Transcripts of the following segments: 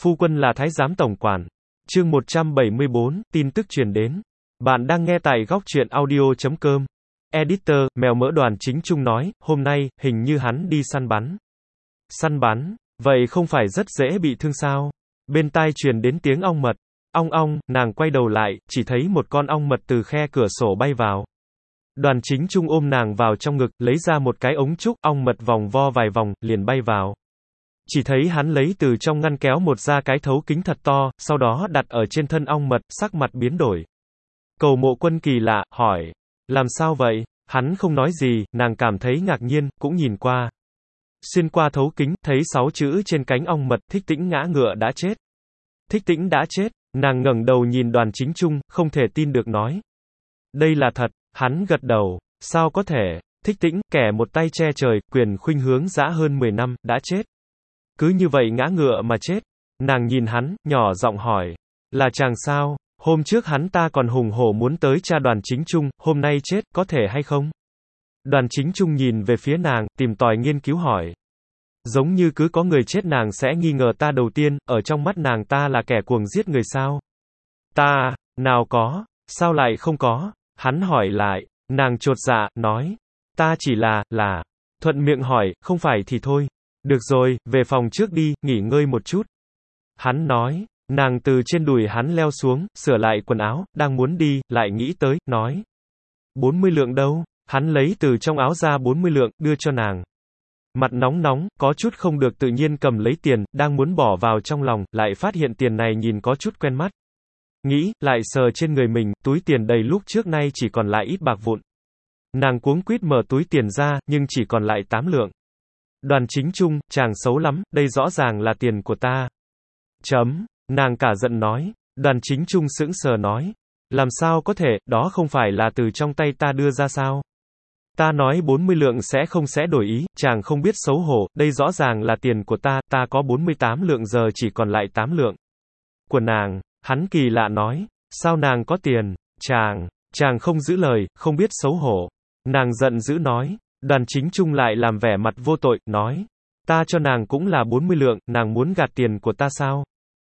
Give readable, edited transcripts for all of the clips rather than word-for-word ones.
Phu quân là thái giám tổng quản. Chương 174, tin tức truyền đến. Bạn đang nghe tại góc truyện audio.com. Editor, mèo mỡ Đoàn Chính Trung nói, hôm nay, hình như hắn đi săn bắn. Săn bắn? Vậy không phải rất dễ bị thương sao? Bên tai truyền đến tiếng ong mật. Ong ong, nàng quay đầu lại, chỉ thấy một con ong mật từ khe cửa sổ bay vào. Đoàn Chính Trung ôm nàng vào trong ngực, lấy ra một cái ống trúc, ong mật vòng vo vài vòng, liền bay vào. Chỉ thấy hắn lấy từ trong ngăn kéo một ra cái thấu kính thật to, sau đó đặt ở trên thân ong mật, sắc mặt biến đổi. Cầu Mộ Quân kỳ lạ, hỏi. Làm sao vậy? Hắn không nói gì, nàng cảm thấy ngạc nhiên, cũng nhìn qua. Xuyên qua thấu kính, thấy 6 chữ trên cánh ong mật, Thích Tĩnh ngã ngựa đã chết. Thích Tĩnh đã chết, nàng ngẩng đầu nhìn Đoàn Chính Trung, không thể tin được nói. Đây là thật, hắn gật đầu, sao có thể, Thích Tĩnh, kẻ một tay che trời, quyền khuynh hướng dã hơn 10 năm, đã chết. Cứ như vậy ngã ngựa mà chết. Nàng nhìn hắn, nhỏ giọng hỏi. Là chàng sao? Hôm trước hắn ta còn hùng hổ muốn tới tra Đoàn Chính Trung, hôm nay chết, có thể hay không? Đoàn Chính Trung nhìn về phía nàng, tìm tòi nghiên cứu hỏi. Giống như cứ có người chết nàng sẽ nghi ngờ ta đầu tiên, ở trong mắt nàng ta là kẻ cuồng giết người sao? Ta, nào có, sao lại không có? Hắn hỏi lại, nàng chột dạ, nói. Ta chỉ là, thuận miệng hỏi, không phải thì thôi. Được rồi, về phòng trước đi, nghỉ ngơi một chút. Hắn nói, nàng từ trên đùi hắn leo xuống, sửa lại quần áo, đang muốn đi, lại nghĩ tới, nói. 40 lượng đâu? Hắn lấy từ trong áo ra 40 lượng, đưa cho nàng. Mặt nóng nóng, có chút không được tự nhiên cầm lấy tiền, đang muốn bỏ vào trong lòng, lại phát hiện tiền này nhìn có chút quen mắt. Nghĩ, lại sờ trên người mình, túi tiền đầy lúc trước nay chỉ còn lại ít bạc vụn. Nàng cuống quýt mở túi tiền ra, nhưng chỉ còn lại 8 lượng. Đoàn Chính Trung, chàng xấu lắm, đây rõ ràng là tiền của ta. Nàng cả giận nói. Đoàn Chính Trung sững sờ nói. Làm sao có thể, đó không phải là từ trong tay ta đưa ra sao? Ta nói 40 lượng sẽ đổi ý, chàng không biết xấu hổ, đây rõ ràng là tiền của ta, ta có 48 lượng giờ chỉ còn lại 8 lượng. Của nàng, hắn kỳ lạ nói. Sao nàng có tiền? Chàng không giữ lời, không biết xấu hổ. Nàng giận dữ nói. Đoàn Chính Trung lại làm vẻ mặt vô tội, nói. Ta cho nàng cũng là 40 lượng, nàng muốn gạt tiền của ta sao?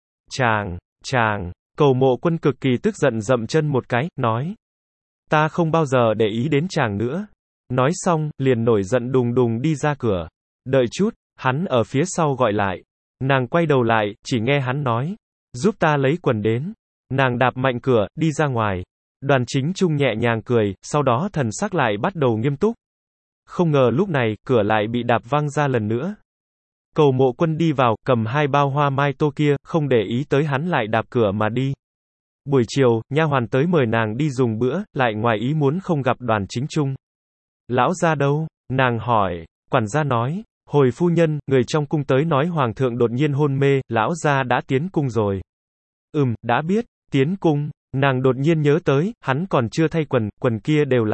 Cầu Mộ Quân cực kỳ tức giận dậm chân một cái, nói. Ta không bao giờ để ý đến chàng nữa. Nói xong, liền nổi giận đùng đùng đi ra cửa. Đợi chút, hắn ở phía sau gọi lại. Nàng quay đầu lại, chỉ nghe hắn nói. Giúp ta lấy quần đến. Nàng đạp mạnh cửa, đi ra ngoài. Đoàn Chính Trung nhẹ nhàng cười, sau đó thần sắc lại bắt đầu nghiêm túc. Không ngờ lúc này, cửa lại bị đạp văng ra lần nữa. Cầu Mộ Quân đi vào, cầm 2 bao hoa mai tô kia, không để ý tới hắn lại đạp cửa mà đi. Buổi chiều, nha hoàn tới mời nàng đi dùng bữa, lại ngoài ý muốn không gặp Đoàn Chính Trung. Lão gia đâu? Nàng hỏi. Quản gia nói. Hồi phu nhân, người trong cung tới nói hoàng thượng đột nhiên hôn mê, lão gia đã tiến cung rồi. Đã biết, tiến cung. Nàng đột nhiên nhớ tới, hắn còn chưa thay quần kia đều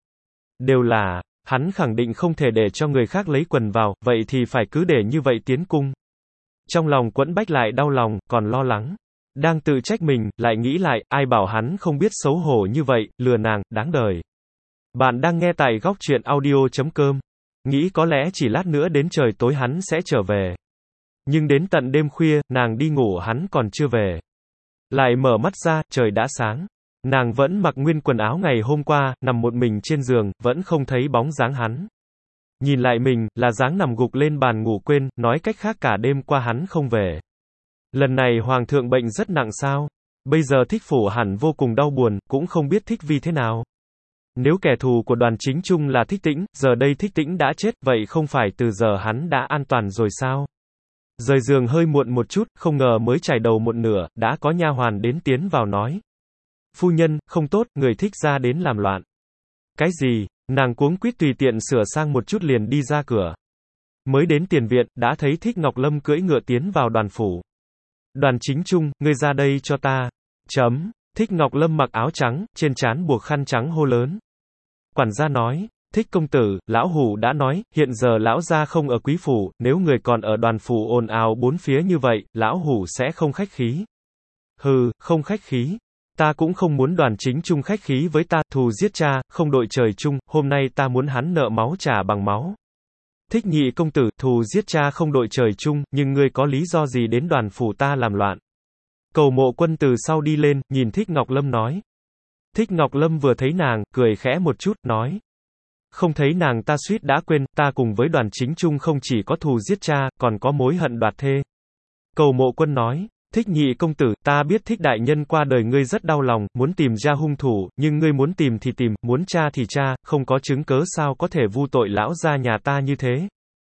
là, hắn khẳng định không thể để cho người khác lấy quần vào, vậy thì phải cứ để như vậy tiến cung. Trong lòng Quẫn Bách lại đau lòng, còn lo lắng. Đang tự trách mình, lại nghĩ lại, ai bảo hắn không biết xấu hổ như vậy, lừa nàng, đáng đời. Bạn đang nghe tại góc truyện audio.com. Nghĩ có lẽ chỉ lát nữa đến trời tối hắn sẽ trở về. Nhưng đến tận đêm khuya, nàng đi ngủ hắn còn chưa về. Lại mở mắt ra, trời đã sáng. Nàng vẫn mặc nguyên quần áo ngày hôm qua, nằm một mình trên giường, vẫn không thấy bóng dáng hắn. Nhìn lại mình, là dáng nằm gục lên bàn ngủ quên, nói cách khác cả đêm qua hắn không về. Lần này hoàng thượng bệnh rất nặng sao? Bây giờ Thích Phủ hẳn vô cùng đau buồn, cũng không biết Thích Vi thế nào. Nếu kẻ thù của Đoàn Chính Trung là Thích Tĩnh, giờ đây Thích Tĩnh đã chết, vậy không phải từ giờ hắn đã an toàn rồi sao? Rời giường hơi muộn một chút, không ngờ mới trải đầu một nửa, đã có nha hoàn đến tiến vào nói. Phu nhân, không tốt, người Thích gia đến làm loạn. Cái gì? Nàng cuống quýt tùy tiện sửa sang một chút liền đi ra cửa. Mới đến tiền viện, đã thấy Thích Ngọc Lâm cưỡi ngựa tiến vào đoàn phủ. Đoàn Chính Trung, ngươi ra đây cho ta. Thích Ngọc Lâm mặc áo trắng, trên trán buộc khăn trắng hô lớn. Quản gia nói. Thích công tử, lão hủ đã nói, hiện giờ lão gia không ở quý phủ, nếu người còn ở đoàn phủ ồn ào bốn phía như vậy, lão hủ sẽ không khách khí. Hừ, không khách khí. Ta cũng không muốn Đoàn Chính Trung khách khí với ta, thù giết cha, không đội trời chung, hôm nay ta muốn hắn nợ máu trả bằng máu. Thích nhị công tử, thù giết cha không đội trời chung, nhưng ngươi có lý do gì đến đoàn phủ ta làm loạn? Cầu Mộ Quân từ sau đi lên, nhìn Thích Ngọc Lâm nói. Thích Ngọc Lâm vừa thấy nàng, cười khẽ một chút, nói. Không thấy nàng ta suýt đã quên, ta cùng với Đoàn Chính Trung không chỉ có thù giết cha, còn có mối hận đoạt thê. Cầu Mộ Quân nói. Thích nhị công tử, ta biết Thích đại nhân qua đời ngươi rất đau lòng, muốn tìm ra hung thủ, nhưng ngươi muốn tìm thì tìm, muốn tra thì tra, không có chứng cớ sao có thể vu tội lão gia nhà ta như thế.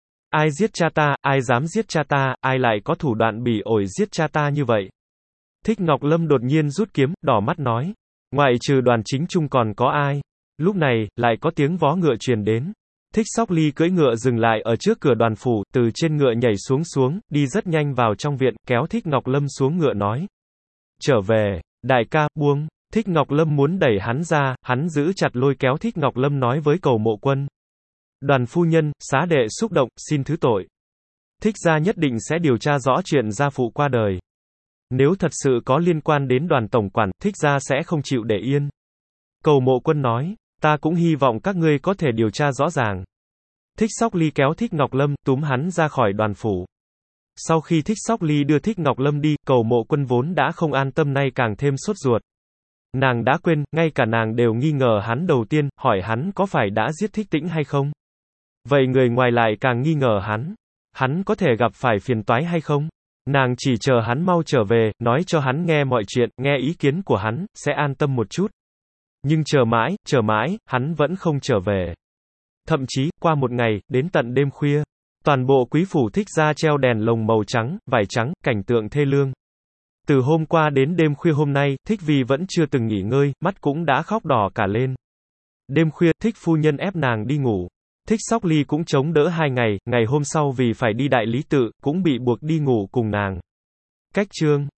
Ai giết cha ta, ai dám giết cha ta, ai lại có thủ đoạn bỉ ổi giết cha ta như vậy? Thích Ngọc Lâm đột nhiên rút kiếm, đỏ mắt nói. Ngoại trừ Đoàn Chính Trung còn có ai? Lúc này, lại có tiếng vó ngựa truyền đến. Thích Sóc Ly cưỡi ngựa dừng lại ở trước cửa đoàn phủ, từ trên ngựa nhảy xuống, đi rất nhanh vào trong viện, kéo Thích Ngọc Lâm xuống ngựa nói. Trở về, đại ca, buông. Thích Ngọc Lâm muốn đẩy hắn ra, hắn giữ chặt lôi kéo Thích Ngọc Lâm nói với Cầu Mộ Quân. Đoàn phu nhân, xá đệ xúc động, xin thứ tội. Thích gia nhất định sẽ điều tra rõ chuyện gia phụ qua đời. Nếu thật sự có liên quan đến Đoàn tổng quản, Thích gia sẽ không chịu để yên. Cầu Mộ Quân nói. Ta cũng hy vọng các ngươi có thể điều tra rõ ràng. Thích Sóc Ly kéo Thích Ngọc Lâm, túm hắn ra khỏi đoàn phủ. Sau khi Thích Sóc Ly đưa Thích Ngọc Lâm đi, Cầu Mộ Quân vốn đã không an tâm nay càng thêm sốt ruột. Nàng đã quên, ngay cả nàng đều nghi ngờ hắn đầu tiên, hỏi hắn có phải đã giết Thích Tĩnh hay không. Vậy người ngoài lại càng nghi ngờ hắn có thể gặp phải phiền toái hay không? Nàng chỉ chờ hắn mau trở về, nói cho hắn nghe mọi chuyện, nghe ý kiến của hắn, sẽ an tâm một chút. Nhưng chờ mãi, hắn vẫn không trở về. Thậm chí, qua một ngày, đến tận đêm khuya, toàn bộ quý phủ Thích gia treo đèn lồng màu trắng, vải trắng, cảnh tượng thê lương. Từ hôm qua đến đêm khuya hôm nay, Thích Vi vẫn chưa từng nghỉ ngơi, mắt cũng đã khóc đỏ cả lên. Đêm khuya, Thích phu nhân ép nàng đi ngủ. Thích Sóc Ly cũng chống đỡ 2 ngày, ngày hôm sau vì phải đi đại lý tự, cũng bị buộc đi ngủ cùng nàng. Cách chương